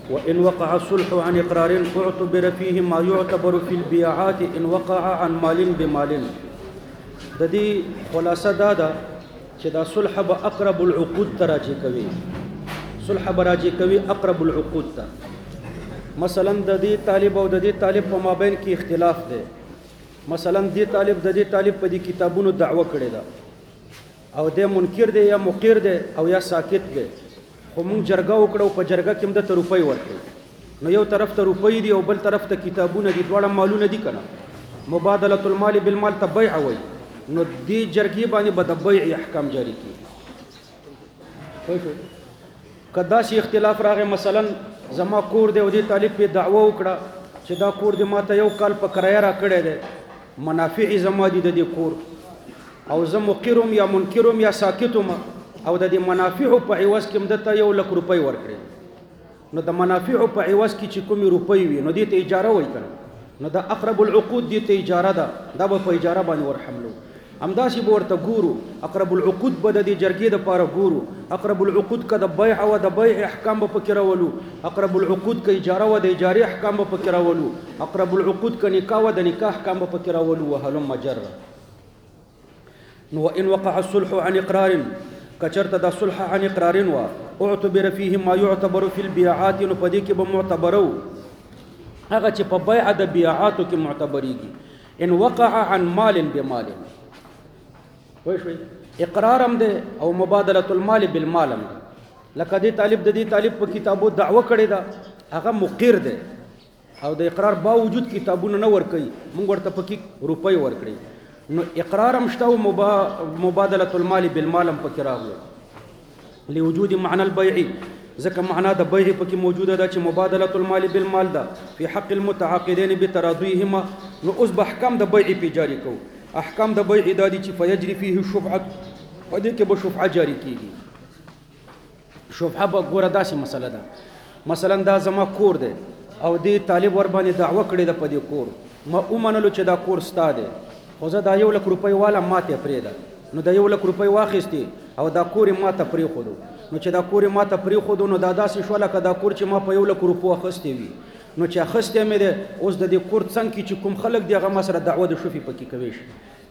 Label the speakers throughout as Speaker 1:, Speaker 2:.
Speaker 1: وإن وقع الصلح عن إقرار اعتبر فيه ما يعتبر في البيعات إن وقع عن مال بمال. د دې خلاصه دا ده چې دا صلح به اقرب العقود ته راجع کوي. صلح به راجع کوي اقرب العقود ته. مثلا د دې طالب او د دې طالب په مابین کې اختلاف دی. مثلا دې طالب د دې طالب په دې کتابونو دعوه کړې ده او د منکر دی یا مقر دی او یا ساکت دی، خو مونږ جرګه وکړو، په جرګه کې هم د روپۍ ورکړي. نو یو طرف ته روپۍ دي او بل طرف ته کتابونه دي، دواړه مالونه دي کنه. مبادله المال بالمال ته بیع وایي. نو دې جرګې باندې به د بیع احکام جاری کیږي. که داسې اختلاف راغی، مثلا زما کور دی او دې طالب په دعوه وکړه چې دا کور دی ماته یو کال په کرایه را کړی دی، منافع زما دي د دې کور، او زه مقرم یا منکرم یا ساکتم، او د دې منافعو په عوض کې مدته 1,00,000 روپۍ ورکړي. نو د منافعو په عوض کې چې کومې روپۍ وي نو دې ته اجاره وایي کنه. نو دا اقرب العقود دې ته اجاره ده، دا به په اجاره باندې ورحملو. همداسې به ورته ګورو، اقرب العقود به د دې جرګې دپاره ګورو. اقرب العقود که د بیع وه د بیع احکام به پکې راولو، اقرب العقود که اجاره وه د اجارې احکام به پکې راولو، اقرب العقود که نکاح وه د نکاح احکام به پکې راولو. وهلم جره. نو وان وقع الصلح عن اقرار، کچرته د صلح عن اقرار و اعتبر فيه ما يعتبر في البيعات، نو په دې کې به معتبرو هغه چې په بیع د بیعاتو کې معتبریږي. ان وقع عن مال بمال، وای شوي اقرار هم ده او مبادله المال بالمال هم ده. لکه دې طالب د دې طالب په کتابو دعوه کړې ده، هغه مقر ده او د اقرار باوجود کتابونه نه ورکوي، موږ ورته پکې روپۍ ورکړي. نو اقرار هم شته او مبادله المال بالمال هم پکې راغله لوجود معنى البيع، ځکه معنا د بیع پکې موجوده ده چې مبادله المال بالمال ده في حق المتعاقدين بتراضيهما. نو اوس به احکام د بیع په جاری کو. احکام د بیع د دي چې فیجري فيه الشفعه، په دې کې به شفعه جاری کیږي. شفعه به ګوره داسې مسله ده، مثلا دا زما کور دی او دې طالب ور باندې دعوه کړې ده په دې کور، ما ومنلو چې دا کور ستا دی، خو زه دا 1,00,000 روپۍ والا ماته پرېږده. نو دا 1,00,000 روپۍ واخیستې او دا کور یې ماته پرېښودو. نو چې دا کور یې ماته پرېښودو نو دا داسې شوله که دا کور چې ما په 1,00,000 روپو اخیستی وي، نو چې اخیستی مې دی اوس د دې کور څنګ کې چې کوم خلک دي هغه ما سره دعوه د شفي پکې کوي شي.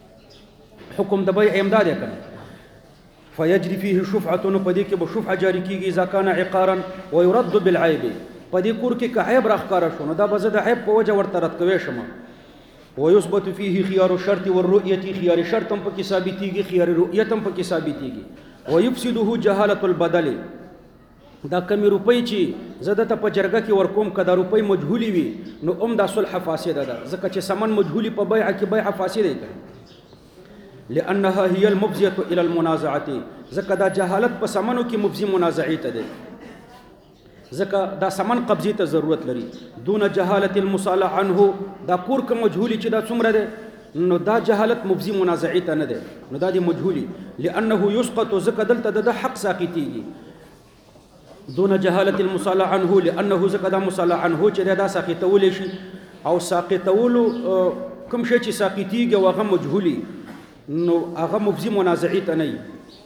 Speaker 1: حکم د بیع امدا دی کنه. فیجري فيه شفعه، نو په دې کې به شفعه جاری کیږي اذا كان عقارا ويرد بالعيب. په دې کور کې که عیب راښکاره شو نو دا به زه د عیب په وجه ورته رد کوی شم. ويثبت فيه خيار الشرط والرؤيه، خيار شرط هم پکې ثابتېږي، خيار رؤیت هم پکې ثابتېږي. ويفسده جهاله البدل، دا کمی روپۍ چې زه دته په جرګه کې ورکوم که دا روپۍ مجهولي وي نو هم دا صلح فاسده ده، ځکه چې سمن مجهولي په بیع کې بیع فاسده ده. لانها هي المفضيه الى المنازعه، ځکه دا جهالت په سمنو کې مفضي منازعې ته ده، ځکه دا سمن قبضې ته ضرورت لري. دون جهالت المصالح عنه، دا کور که مجهولي چې دا څومره ده نو دا جهالت مفضي منازعې ته نه ده، نو دا دی مجهولي. لانه يسقط، ځکه دلته د حق ساقطېږي. دون جهالت المصالح عنه، لانه ځکه دا مصالح عنه چې دا ساقطولی شي، او ساقطولو کوم شی چې ساقطېږي او هغه مجهولي نو هغه مفضي منازعې ته نه وي.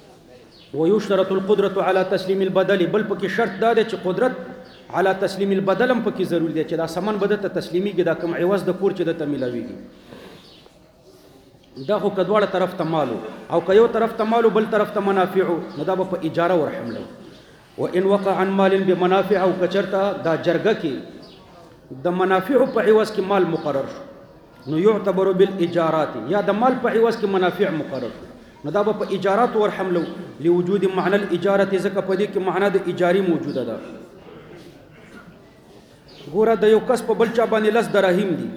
Speaker 1: ويشترط القدرة على تسليم البدل، بل پکې شرط دا دی چې قدرت على تسليم البدل هم پکې ضروري دی چې دا سامان به دته تسلیمیږي، دا کوم عوض د کور چې دته میلاویږي. دا خو که دواړه طرف ته مالو او که یو طرف ته مالو بل طرف ته منافعو نو دا به په اجاره ورحملو. وان وقع عن مال بمنافع، او کچرته دا جرګه کې د منافعو په عوض کې مال مقرر شو نو يعتبر بالاجارات، یا د مال په عوض کې منافع مقرر شو نو دا به په اجارات ورحملو. لوجود معنى الاجاره، ځکه په دې کې معنا د اجاري موجوده ده. ګوره د یو کس په بل چا باندې 10 دراهم دي،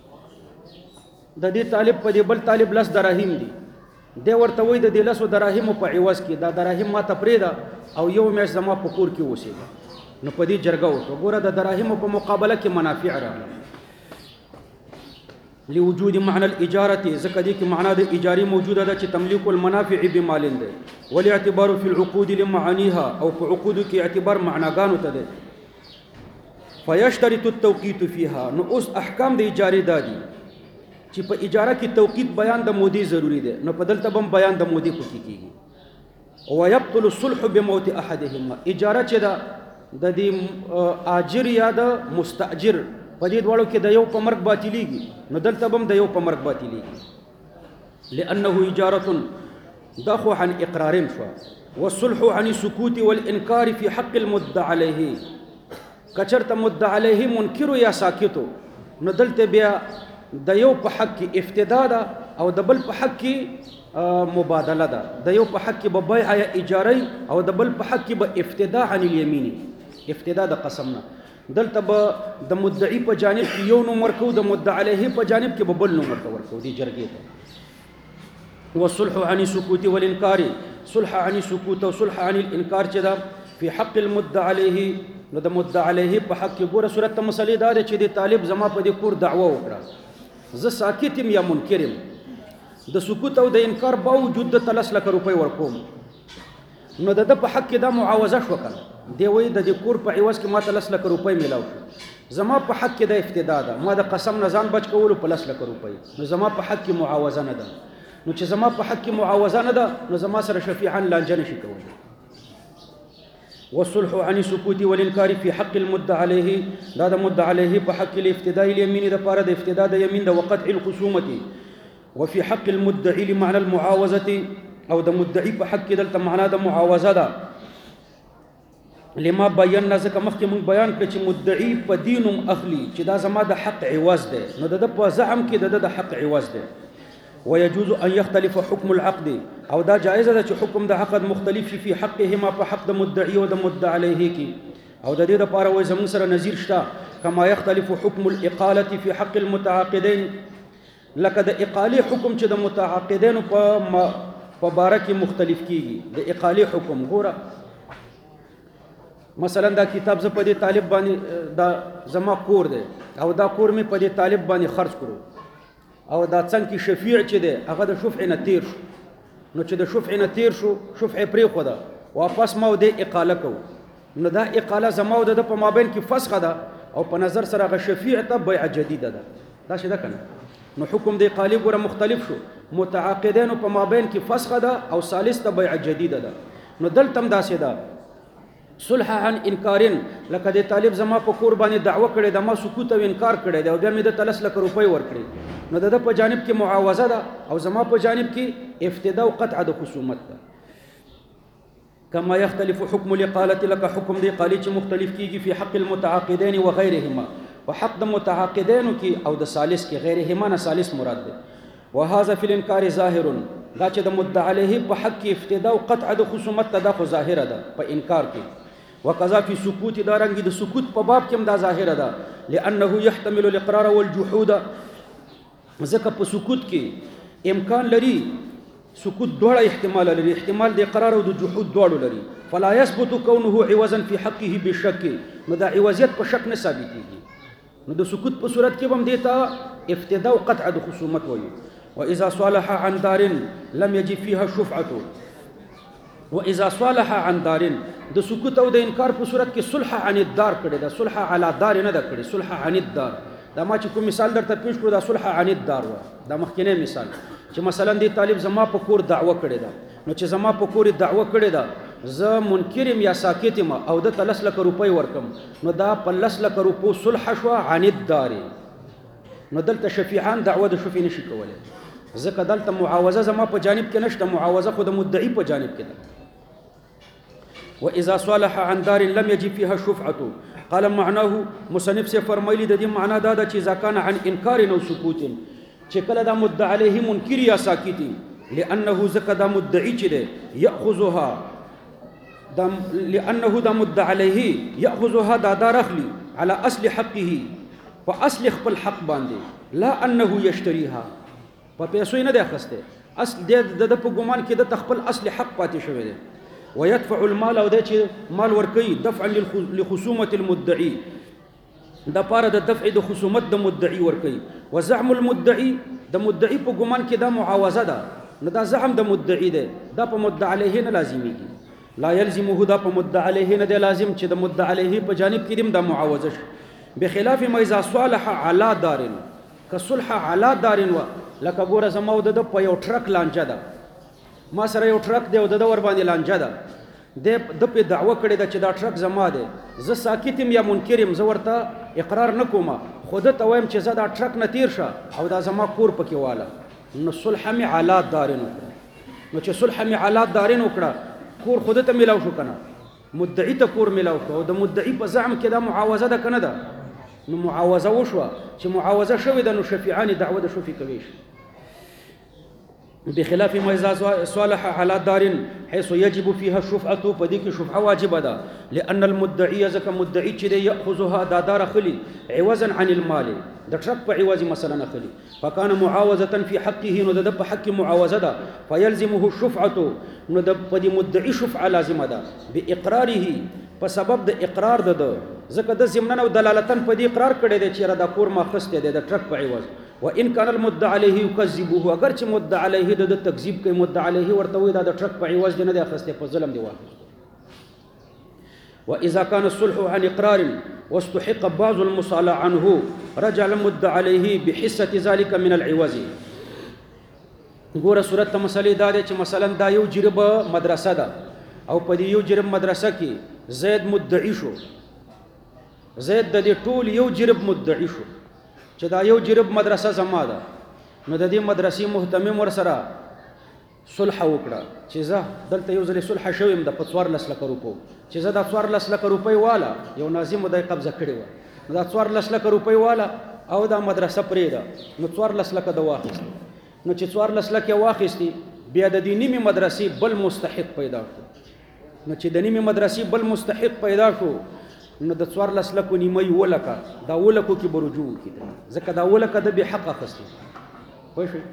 Speaker 1: د دې طالب په دې بل طالب 10 دراهم دي، دی ورته وایي د دې 10 دراهمو په عوض کې دا دراهم ماته پرېږده او یو میاشت زما په کور کې اوسېږه. نو په دې جرګه وشوه. ګوره د دراهمو په مقابله کې منافع راغله. لوجود معنى الاجاره، ځکه دې کې معنا د اجاري موجوده ده چې تملیک المنافع بمال ده. والاعتبار في العقود لمعانيها، او په عقود کې اعتبار معناګانو ته ده. فيشترط التوقيت فيها، نو اوس احکام د اجاري دادي چې په اجاره کې توقیت بیان د مودې ضروری ده، نو په دلته هم بیان د مودې پکې کیږي. ويبطل الصلح بموت احدهما، اجاره چې ده د دې اجر یا د مستاجر په دې دواړو کې د یو په مرګ باطلیږي، نو دلته به هم د یو په مرګ باطلیږي. لأنه اجارة دا خو عن اقرار شو، والصلح عن السکوت والانکار في حق المدعى عليه. کچرته مدعى عليه منکر یا ساکتو، نو دلته بیا د یو په حق کې افتدا ده او د بل په حق کې مبادله ده. د یو په حق کې به بیع یا اجاره او د بل په حق کې به افتدا عن الیمین، افتدا د قسم نه. دلته به د مدعی په جانب کې یو نوم ورکو، د مدعی علیه په جانب کې به بل نوم ورکو دی جرګې ته. والصلح عن السکوت والانکار، صلح عن السکوت او صلح عن الانکار چې دا فی حق المدعى علیه، نو د مدعی علیه په حق کې ګوره صورت ته مسلې دا ده چې د طالب زما په دې کور دعوه وکړه، زه ساکت یم یا منکر یم، د سکوت او د انکار باوجود د 3 لک روپۍ ورکوم، نو د په حق کې دا معاوضه شو کنه، دی وایي د دې کور په عوض کې ما 3 لک روپۍ میلاو شو، زما په حق کې د افتدا ده، ما د قسم نه ځان بچ کولو په 3 لک روپۍ، نو زما په حق کې معاوضه نه ده. نو چې زما په حق کې معاوضه نه ده، نو زما سره شفیعان لانجه نشي کولی. والصلح عن السکوت والانکار فی حق المدعى علیه، دا د مدعى علیه په حق کې افتداء الیمین د پاره د افتداء د یمین د وقطع الخصومه، وفي حق المدعي لمعنى المعاوضه، او د مدعی په حق کې دلته معنا د معاوضه ده. لما بینا ځکه مخکې موږ بیان کړ چې مدعی په دینم اخلي چې دا زما د حق عوض ده، نو د په زعم کې د حق عوض ده. ويجوز ان يختلف حكم العقد، او دا جائزه ده چې حکم د عقد مختلف شي في حقهما په حق د مدعی او د مدعی علیه کې، او د دې لپاره وایي زموږ سره نظیر شته کما يختلف حكم الاقاله في حق المتعاقدين، لکه د اقاله حکم چې د متعاقدين په باره کې مختلف کیږي. د اقاله حکم ګوره مثلا دا کتاب زه په دې طالب باندې دا زما کور دی او دا کور مې په دې طالب باندې خرج کړو، او دا څنګه کې شفیع چې دی هغه د شفع نه تیر شو، نو چې د شفع نه تیر شو شفع پرېښوده واپس ما د اقاله کو، نو دا اقاله زما او د په مابین کې فسخه ده، او په نظر سره هغه شفیع ته بیع جدیده ده. دا شي ده کنه، نو حکم د اقاله ګوره مختلف شو، متعاقدین په مابین کې فسخه ده او ثالث ته بیع جدیده ده. نو دلته هم داسې ده صلح عن انکارین، لکه د طالب زما په کور باندې دعوه کړې ده، ما سکوت او انکار کړی دی او بیا مې د 3 لک روپۍ ورکړي، نو د په جانب کې معاوضه ده او زما په جانب کې افتدا او قطع د خصومت ده. کما یختلف حکم الاقاله، لکه حکم د اقاله چې مختلف کیږي فی حق المتعاقدین و غیرهما، په حق د متعاقدینو کې او د ثالث کې، غیرهما نه ثالث مراد ده. وهذا فی الانکار ظاهر، دا چې د مدعی علیه په حق کې افتدا او قطع د خصومت ته دا خو ظاهره ده په انکار کې. وقضا فی سکوت، دا رنګ د سکوت په باب کې هم دا ظاهره ده، لانه يحتمل الاقرار والجحود، ځکه په سکوت کې امکان لري، سکوت دواړه احتمال لري، احتمال د اقرار او د جحود دواړو لري. فلا يثبت كونه عوضا في حقه بشك، نو دا عوضیت په شک نه ثابتېږي، نو د سکوت په صورت کې هم دیتا افتدا او قطع د خصومت وایي. واذا صالح عن دار لم يجب فيها الشفعه، واذا صالح عن دار، د سکوت او د انکار په صورت کې صلح عن الدار کړي دا، صلح علی دار نه دا کړي، صلح عن الدار. دا ما چې کوم مثال درته پیش کړو دا صلح عن الدار و، دا مخکینی مثال چې مثلا دی طالب زما په کور دعوه کړي دا، نو چې زما په کور دعوه کړي دا زه منکر یم یا ساکت یم او د 3 لک روپۍ ورکم، نو دا په 3 لک روپو صلح شو عن الدار، نو دلته شفیعان دعوه د شفیع نشي کولی، ځکه دلته معاوضه زما په جانب کې نشته، معاوضه خو د مدعی په جانب کې ده. واذا صالح عن دار لم يجب فيها الشفعه، قال معناه مصنف سے فرمایلی د دې معنا دا ده چې اذا كان عن انکار او سکوت، چې کله دا مدعی علیه منکر یا ساکت، لانه ذکر دا مدعی چې ده یاخذها، لانه دا مدعی علیه یاخذها دا دار اخلی على اصل حقه، په اصل خپل حق باندې، لا انه یشتریها، په پیسو نه ده اخسته، اصل د په ګمان کې د خپل اصل حق پاتې شوی دی. ويدفع المال، او د چې مال ورکوي دفعا لخصومه المدعي، د پاره د دفع د خصومت د مدعي ورکوي. وزعم المدعي، د مدعي په ګمان کې دا معاوضه ده، نو دا زعم د مدعي ده، دا په مدعي علیه نه لازمیږي، لا يلزمه، دا په مدعي علیه نه دی لازم چې د مدعي علیه په جانب کې دا معاوضه شي. بخلاف ما اذا صالح على دار، كصلح على دار و، لکه ګوره زما د په یو ټرک لانجه ده، ما سره یو ټرک دی او د ور باندې لانجه ده، د په دعوه کړې ده چې دا ټرک زما دی، زه ساکت یم یا منکر یم، زه ورته اقرار نه کوم، خو ده ته وایم چې زه دا ټرک نه تیر شه او دا زما کور پکې واله، نو صلح مې حالات دارین وکړه. نو چې صلح مې حالات دارین وکړه، کور خو ده ته میلاو شو که نه، مدعي ته کور میلاو شو، او د مدعي په زعم کې دا معاوضه ده که نه ده؟ نو معاوضه وشوه. چې معاوضه شوې ده نو شفیعان دعوه د شفی کوي شي. بخلاف ما اذا صالح على دار حيث يجب فيها الشفعه، فديك شفعه واجبه ده، لان المدعي زك مدعي چې ياخذها دا دار خلي عوضا عن المال، د ټرک په عوض مثلا خلي، فكان معاوضه في حقه، نو د په حق معاوضه ده، فيلزمه الشفعه، نو د په مدعي شفعه لازمه ده، باقراره، په سبب د اقرار ده، ځکه د ضمنن او دلالتن په دې اقرار کړی دی چې را دا کور ما خسته دی د ټرک په عوض. وان كان المدعى عليه يكذبه، اگر چې مدعى عليه د تکذیب کوي، مدعى عليه ورته وي دا د ټرک په عوض دی نه دی خسته، په ظلم دی واخیست. واذا كان الصلح عن اقرار واستحق بعض المصالح عنه رجع المدعى عليه بحصه ذلك من العوض. ګوره صورت ته مسلې دا دی چې مثلا دا یو جرب مدرسه ده او په دې یو جرب مدرسه کې زید مدعي شو، زید د دې ټول یو جرب مدعي شو چې دا یو جرب مدرسه زما ده، نو د دې مدرسې محتمم ورسره صلح وکړه چې زه دلته یو ځل صلح شوم د 14 لک روپو، چې زه دا 14 لک روپۍ والا یو ناظم د قبضه کړی و، نو دا 14 لک روپۍ والا او دا مدرسه پرې ده، نو 14 لک د واخیست، نو چې 14 لک واخیستی، بیا د دې نیمه مدرسې بل مستحق پیدا شو، نو چې د نیمه مدرسې بل مستحق پیدا شو، نو د 14 لکو نیمه ولکه دا ولکو کې برجو کیږي، ځکه دا ولکه د به حق اخستي. خو شي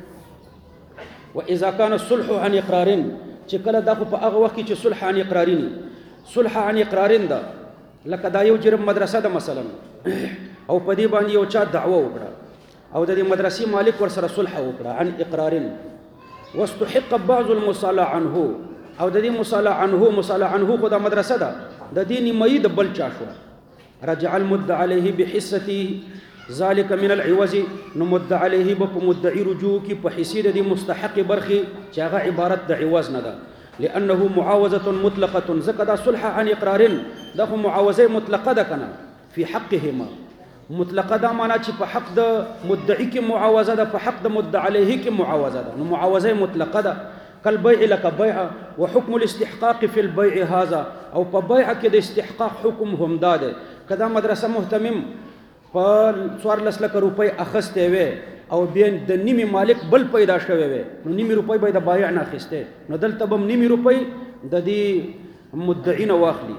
Speaker 1: واذا كان الصلح عن اقرار، چې کله دا په هغه وخت کې چې صلح عن اقرارین، صلح عن اقرارین دا لکه دا یو جرم مدرسه ده مثلا، او په دې باندې یو چا دعوه وکړه او د دې مدرسې مالک ور سره صلح وکړه عن اقرارین، واستحق بعض المصالح عنه، او د دې مصالح عنه خو دا مدرسه ده د دې نیمه د بل چا شو، رجع المدعى عليه بحصته ذلك من العوض، نو مدعى عليه په مدعي رجوع کی په حصې د مستحق برخي چې هغه عبارت د عوض نه ده، لانه معاوضه مطلقه، ځکه دا صلح عن اقرار دا خو معاوضه مطلقه ده کنه، في حقهما مطلقه دا معنا چې په حق د مدعي کې معاوضه ده، په حق د مدعى عليه کې معاوضه ده، نو معاوضه مطلقه ده. كالبيع لك بيع، وحكم الاستحقاق في البيع هذا، او په بيع کې د استحقاق حکم هم داده، کدا مدرسه محتمم په 14 لک روپۍ اخسته وي او بیا د نیمه مالک بل پیدا شوی وي، نو نیمه روپۍ به د بایع نه اخسته، نو دلته به نیمه روپۍ د دې مدعین واخلي.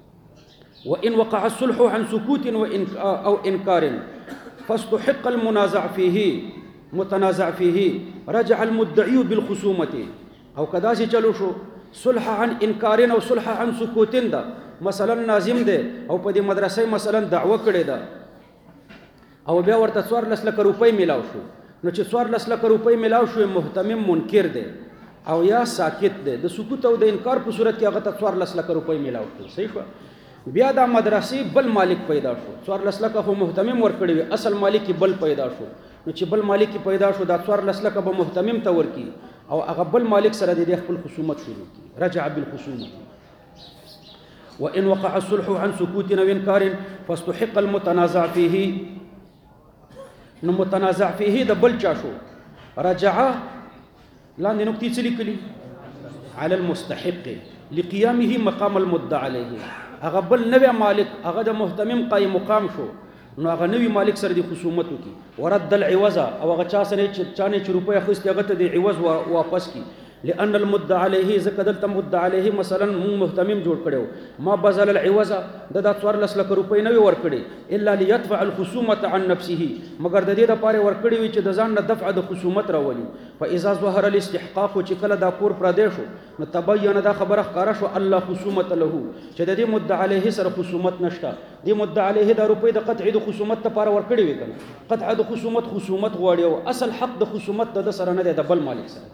Speaker 1: وان وقع الصلح عن سكوت او انكار فاستحق المنازع فيه متنازع فيه رجع المدعي بالخصومه، او کدا چې چلو شو صلح عن انکار او صلح عن سکوت ده، مثلا ناظم ده او په دې مدرسې مثلا دعوه کړې ده او بیا ورته 14 لک روپۍ میلاو شو، نو چې 14 لک روپۍ میلاو شو محتمم منکر ده او یا ساکت ده، د سکوت او د انکار په صورت کې هغه ته 14 لک روپۍ میلاو شو، صحیح شو. بیا دا مدرسې بل مالک پیدا شو، 14 لک خو محتمم ورکړي وي، اصل مالک بل پیدا شو، نو چې بل مالک پیدا شو دا 14 لک به محتمم ته ورکی او هغه بل مالک سره د خپل خصومت شروع کی، رجع بالخصومه. وان وقع الصلح عن سكوت او انكار فاستحق المتنازع فيه، نو متنازع فيه د بل چا شو، رجع لاندې نقطې څه لیکلي على المستحق لقيامه مقام المدعى عليه، هغه بل نوې مالک هغه د محتمم قائم مقام شو، نو هغه نوې مالک سره د خصومت وکي، ورد العوض او هغه چا سره چې روپۍ اخیستي هغه ته د عوض واپس کی، لان المدعى عليه ذکر دلته مدعى عليه مثلا محتمم جوړ کړو، ما بذل العوض د 14 لک روپۍ نه ور کړي الا ليدفع الخصومه عن نفسه، مگر د دې لپاره ور کړي وي چې د ځان نه دفع د خصومت راولي. فاذا ظهر الاستحقاق، چې کله دا کور پر دی شو، نو تبين دا خبره ښکارا شو الله خصومت له، چې د دې مدعى عليه سره خصومت نشته، د مدعى عليه د روپۍ د قطع د خصومت لپاره ور کړي وي کنه، قطع د خصومت غواړي او اصل حق د خصومت د سره نه دی، د بل مالک سره.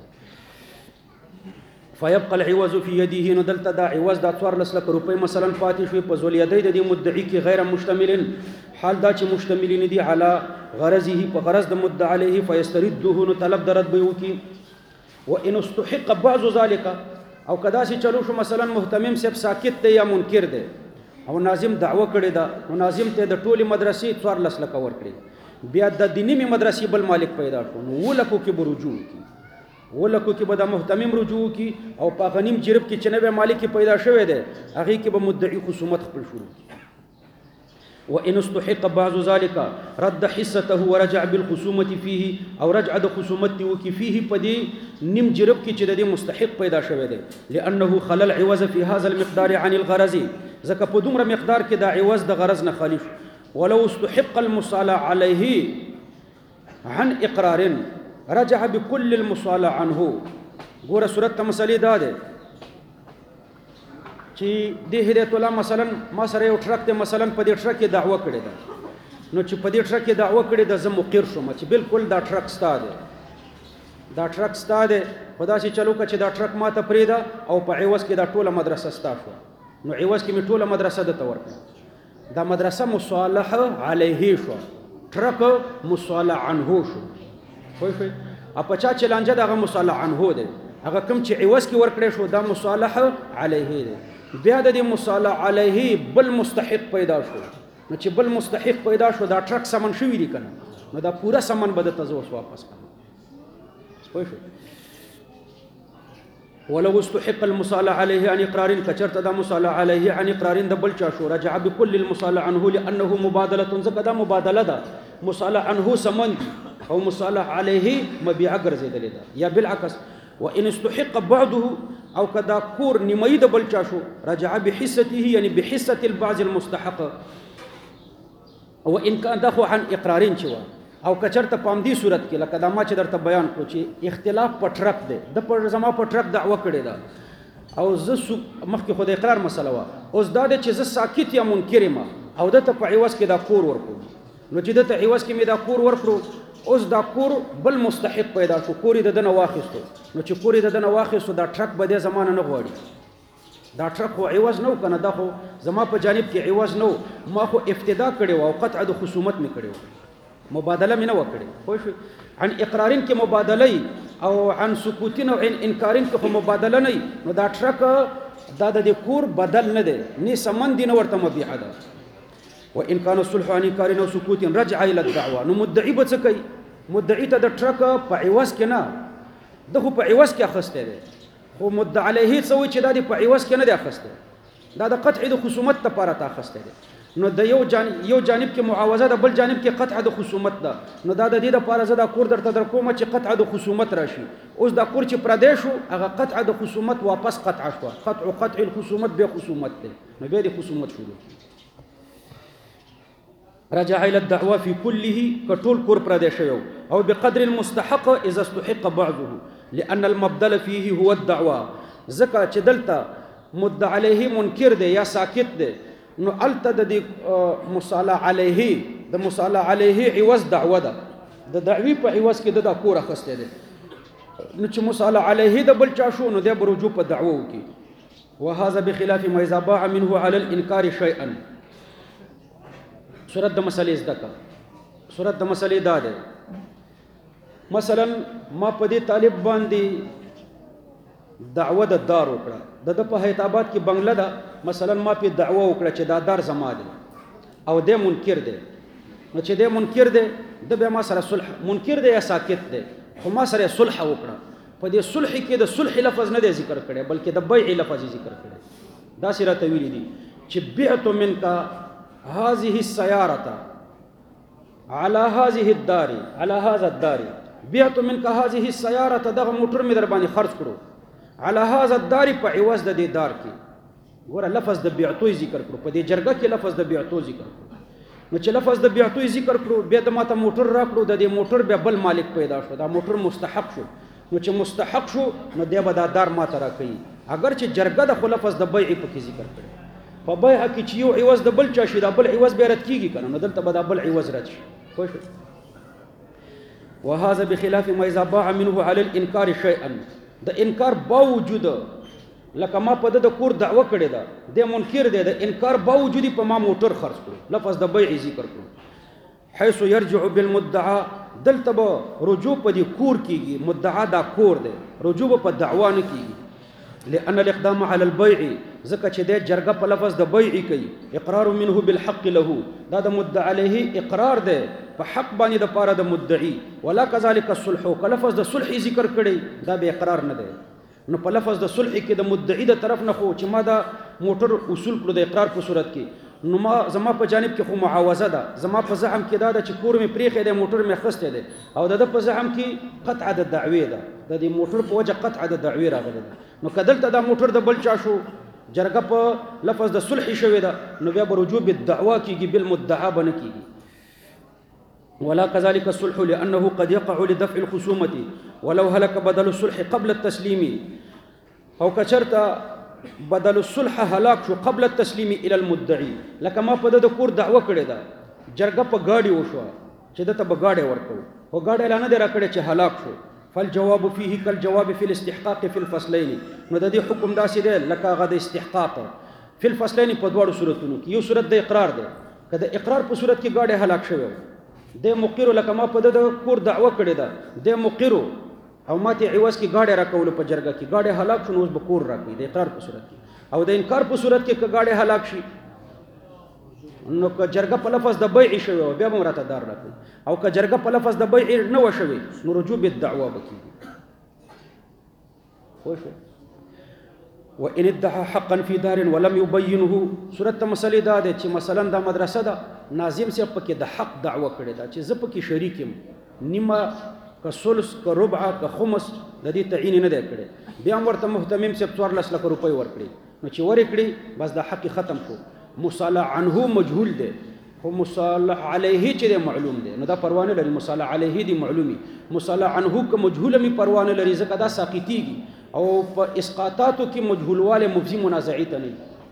Speaker 1: فيبقى العوض في يده، نو دلته دا عوض دا 14 لک روپۍ مثلا پاتې شوی په ذل یدی د دې مدعي کې غیر مشتمل، حال دا چې مشتملین دي على غرضه په غرض د مدعى عليه، فيسترده، نو طلب درد به وکي. وان استحق بعض ذلك، او کدا سي چلو شو مثلا محتمم صاحب ساکت دی یا منکر دی او ناظم دعوه کړی دا نو ناظم ته د ټولي مدرسې 14 لک ور کړی بیا د دینی مدرسې بل مالک پیدا کړو نو ولکو کې برجو کی ولکو کې به د محتمم رجوع کی او په غنیم جرب کې چې نوې مالک پیدا شوی دی هغه کې به مدعي خصومت خپل شروع کی وان استحق بعض ذلك رد حصته ورجع بالخصومه فيه او رجع د خصومته وکي فيه پدی نیم جرب کې چې د مستحق پیدا شوی دی لانه خلل عوض في هذا المقدار عن الغرض ځکه په دومره مقدار کې د عوض د غرض نه خالی ولو استحق المصالح عليه عن اقرار رجع بكل المصالح عنه ګوره صورت ته مسلې دا ده چې د هدایت الله مثلا ما سره یو ټرک ته مثلا په دې ټرک کې دعوه کړې ده نو چې په دې ټرک کې دعوه کړې ده زه مقر شوم چې بالکل دا ټرک ستا ده دا ټرک ستا ده خدا چې چلو که چې دا ټرک ما ته پرېږده او په عوض کې دا ټوله مدرسه ستا شوه نو عوض کې مې ټوله مدرسه درته ورکړه دا مدرسه مصالح علیه شوه ټرک مصالح عنه شو خو په چا چې لانجه دغه مصالح عنه دی هغه کوم چې عوض کې ورکړی شو دا مصالح علیه دی بیا د دې مصالح علیه بل مستحق پیدا شو نو چې بل مستحق پیدا شو دا ټرک سمن شوی دی کنه نو دا پورا سمن به درته زه اوس واپس کړم پوه شو ولو استحق المصالح عليه عن اقرار كچرت دا مصالح عليه عن اقرار د بل چا شو رجع بكل المصالح عنه لانه مبادله زکه دا مبادله ده مصالح عنه سمن او مصالح عليه مبيع ګرځیدل ده یا بالعکس وان استحق بعضه او کدا کور نیمه د بل چا شو رجع بحصته يعني بحصه البعض المستحق وان كان دخو عن اقرار چوا او کچرته پام دی صورت کې لکه دا ما چې درته بیان کړو چې اختلاف په ټرک دی د پر زما په ټرک دعوه کړې ده او زه مخکې خو د اقرار مسله وه اوس دا دی چې زه ساکت یا منکر یم او دته په عوض کې دا کور ورکړو نو چې دته عوض کې مې دا کور ورکړو اوس دا کور بل مستحق پیدا شو کور یې د دنه واخیستو نو چې کور یې د دنه واخیستو دا ټرک به دې زمانه نه غواړي دا ټرک خو عوض نه و کنه دا خو زما په جانب کې عوض نه و ما خو افتدا کړې وه او قطع د خصومت مې کړې وه مبادله مې نه وکړې خو عن اقرارین کې مبادله او عن سکوتین او عن انکارین کې خو مبادله نه نو دا ټرک دا د کور بدل نه دی نه سمن دی نه ورته مبيعه ده وان كان الصلح عن انکار او سکوت رجع الى الدعوه نو مدعي به څه کوي مدعي ته د ټرک په عوض کې نه دغه په عوض کې اخسته دی خو مدعي علیه څه چې دا د په عوض کې نه دی اخسته دا د قطع د خصومت لپاره تا اخسته دی نو د یو جانب کې معاوضه ده بل جانب کې قطع د خصومت ده نو دا د دې لپاره زه دا کور درته درکوم چې قطع د خصومت راشي اوس دا کور چې پردې شو هغه قطع د خصومت واپس قطع شو قطع الخصومت به خصومت ده نو به د خصومت شروع رجع الى الدعوه في كله كطول كور پردې شو او بقدر المستحق اذا استحق بعضه لان المبدل فيه هو الدعوه ذکر چې دلته مدعى عليه منکر ده یا ساکت ده نو الته د مصالح علیه د مصالح علیه عوض دعوه ده د دعوی په عوض کې د کور اخسته ده نو چې مصالح علیه د بل چا شو نو د برجو په دعوه وکي وهذا بخلاف ما اذا باع منه على الانكار شيئا صورت د مسلې زدکا صورت د مسلې دا ده مثلا ما په دې طالب باندې دعوه د دار وکړه د په حیدرآباد کې بنگله ده مثلا ما په دعوه وکړه چې دا دار زما دی او د منکر دی نو چې د منکر دی د به ما سره صلح منکر دی یا ساکت دی خو ما سره صلح وکړه په دې صلح کې د صلح لفظ نه دی ذکر کړی بلکې د بیع لفظ ذکر کړی دا سره تویل دي چې بعت منک هذه السياره على هذه الدار على هذا الدار بعت منک هذه السياره دغه موټر مې در باندې خرج کړو على هذا الدار په عوض د دې دار کې ګوره لفظ د بیعتو ذکر کړو په دې جرګه کې لفظ د بیعتو ذکر کړو نو چې لفظ د بیعتو ذکر کړو بیا د ماته موټر راکړو د دې موټر بیا بل مالک پیدا شو دا موټر مستحق شو نو چې مستحق شو نو دی به دا دار ماته راکړي اگر چې جرګه د خو لفظ د بیع په کې ذکر کړي په بیع کې چې یو عوض د بل چا شي دا بل عوض بیا رد کیږي کنه نو دلته به دا بل عوض رد شي خو وهذا بخلاف ما اذا باع منه على الانكار شيئا د انکار باوجود لکه ما په د کور دعوه کړې ده د منکر دی د انکار باوجود په ما موټر خرڅ کړو لفظ د بیع ذکر کړو حيث يرجع بالمدعى دلته به رجوع په دې کور کیږي مدعا دا کور دی رجوع په دعوا نه کیږي لأن الاقدام على البيع ځکه چې د جرګه په لفظ د بیع کوي اقرار منه بالحق له دا د مدعی علیه اقرار دی په حق باندې د پاره د مدعی ولا كذلك الصلح که لفظ د صلح ذکر کړي دا به اقرار نه دی نو په لفظ د صلح کې د مدعی د طرف نه خو چې ما دا موټر اصول کړو د اقرار په صورت کې نو ما زما په جانب کې خو معاوضه ده زما په زعم کې دا چې کور مې پریخې دی موټر مې خسته دی او د په زعم کې قطع د دعوی ده د دې موټر په وجه قطع د دعوی راغلی ده نو کدلته دا موټر د بل چا شو جرګه په لفظ د صلح شوی ده نو بیا به رجوع بالدعوا کیږي بالمدعا بنه کیږي ولا كذلك الصلح لأنه قد يقع لدفع الخصومة ولو هلك بدل الصلح قبل التسليم او کچرتا بدل الصلح هلاك شو قبل التسليم الى المدعي لکه ما په د کور دعوه کړې ده جرګه په گاډي وشو چې دته به گاډي ورکو او گاډي اعلان دی را کړی چې هلاک شو فالجواب فيه كالجواب في الاستحقاق في الفصلين نو د دې حکم داسې دی لکه هغه د استحقاق في الفصلين په دواړو صورتونو کې یو صورت د اقرار دی که د اقرار په صورت کې گاډي هلاک شوی د مقر لکه ما په د کور دعوه کړې ده د مقر او ماته عوض کې گاډي راکول په جرګه کې گاډي هلاک شونه اوس به کور راکړي د اقرار په صورت کې او د انکار په صورت کې که گاډي هلاک شي نو که جرګه په لفظ د بیع شوی او بیا به راته دار راکړي او که جرګه په لفظ د بیع نه وشوي نو رجوع بالدعوا بکیږي خو وان ادعى حقا في دار ولم يبينه صورت مسلې دا ده چې مثلا د مدرسه ده ناظم صاحب پکې د حق دعوه کړې ده چې زه پکې شریک یم نیمه که ثلث که ربع که خمس د دې تعین نه دی کړی بیا ورته محتمم صاحب 14 لک روپۍ ورکړي نو چې ورکړي بس د حق ختم شو مصالح عنه مجهول دی خو مصالح علیه چې معلوم دی نو دا پروانه لري مصالح علیه دی معلومي مصالح عنه که مجهول می پروانه لري ځکه دا ساقطيږي او په اسقاطاتو کې مجهولواله مفزي منازعي ته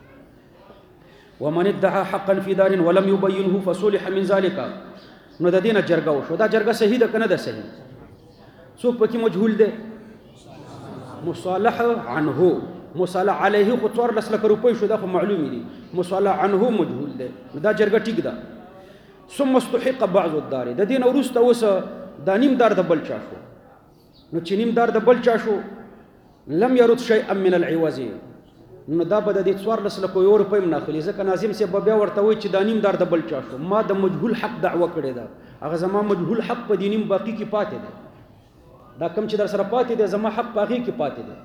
Speaker 1: نه ومن ادعى حقا في دار ولم يبينه فصلح من ذلك نو د دینه جرګه وشو دا جرګه صحیح ده کنه ده صحیح څوک پکې مجهول دی مصالح عنه مصالح علیه خو 14 لک روپۍ شو دا خو معلومي دي مصالح عنه مجهول دی دا جرګه ټیک ده ثم استحق بعض الدار د دین ورسته اوس دا نیم دار د بل چا شو نو چې نیم دار د بل چا شو لم يرد شيئا من العوض نو دا به د 14 لک روپۍ مناخلي ځکه ناظم سي بیا ورته وای چې دا نیم دار د بل چا شو ما د مجهول حق دعوه کړې ده هغه زما مجهول حق په دینیم باقی کې پاتې ده دا کم چې در سره پاتې ده زما حق باقی کې پاتې ده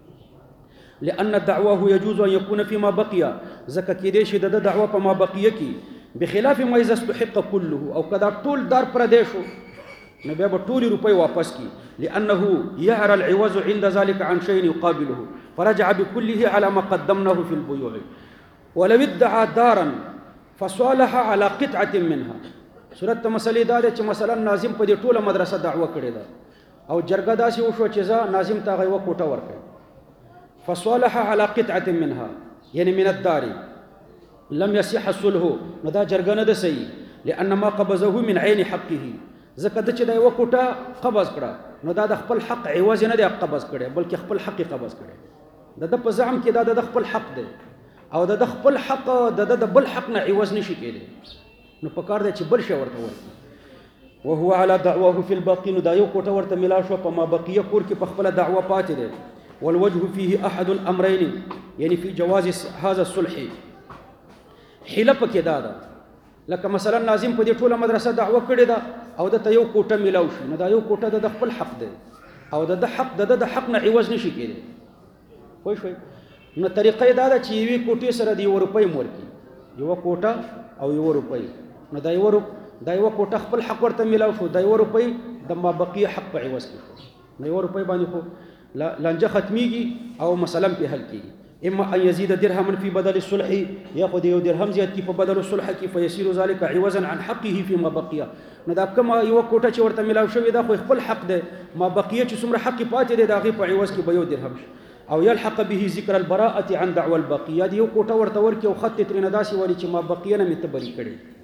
Speaker 1: لأن دعواه يجوز أن يكون فيما بقي زكا كيدي شي د دعوه په ما بقيه کې بخلاف ما اذا استحق كله او کدا ټول دار پردیشو نو بیا به ټول روپۍ واپس کی لانه يعرى العوض عند ذلك عن شيء يقابله فرجع بكله على ما قدمناه في البيوع ولو ادعى دارا فصالح على قطعه منها صورت مسلې دا چې مثلا ناظم په دې ټوله مدرسه دعوه کړې ده او جرګه داسې وشو چې ځا ناظم ته غو کوټه ورکړي فصالح على قطعه منها يعني من الدار لم يصح الصلح نو دا جرګه نه ده صحیح لان ما قبضه من عين حقه زکه د چې دا یو کوټه قبض کړه نو دا د خپل حق عوض نه دی قبض کړي بلکې خپل حق قبض کړي د په زعم کې دا د خپل حق دی او د خپل حق د بل حق نه عوض نشي کېدی نو په کار دی چې بل شی ورته ورکړي وهو على دعواه في الباقي نو دا یو کوټه ورته ملا شو په ما بقيه کور کې په خپل دعوه پاتې دی والوجه فيه احد الامرين يعني في جواز هذا الصلح حيله پکې دا ده لکه مثلا ناظم په دې ټوله مدرسه دعوه کړې ده او د ته یو کوټه ملاو شي نو دا یو کوټه د خپل حق دی او د حق د حق نه عوض نشي کېدی خو شوي نو طریقې دا ده چې یوې کوټې سره د 1 روپۍ مور کی یو کوټه او 1 روپۍ نو دا یو کوټه خپل حق ورته ملاو شو دا 1 روپۍ د ما بقيه حق په عوض کې نو 1 روپۍ باندې خو لانجه ختميږي او مثلا په حل کېږي اما ان يزيد درهما في بدل الصلح ياخذ يو درهم زياد کی په بدل الصلح کی فيصير ذلك عوضا عن حقه فيما بقي نو دا کوم یو کوټه چې ورته ملاو شوی دا خو خپل حق دی ما بقيه چې څومره حق پاتې دی دا غي په عوض کې به یو درهم او يلحق به ذكر البراءه عن دعوى البقيه یو کوټه ورته ورکی او خط ترنه داسي ولی چې ما بقيه نه متبري کړي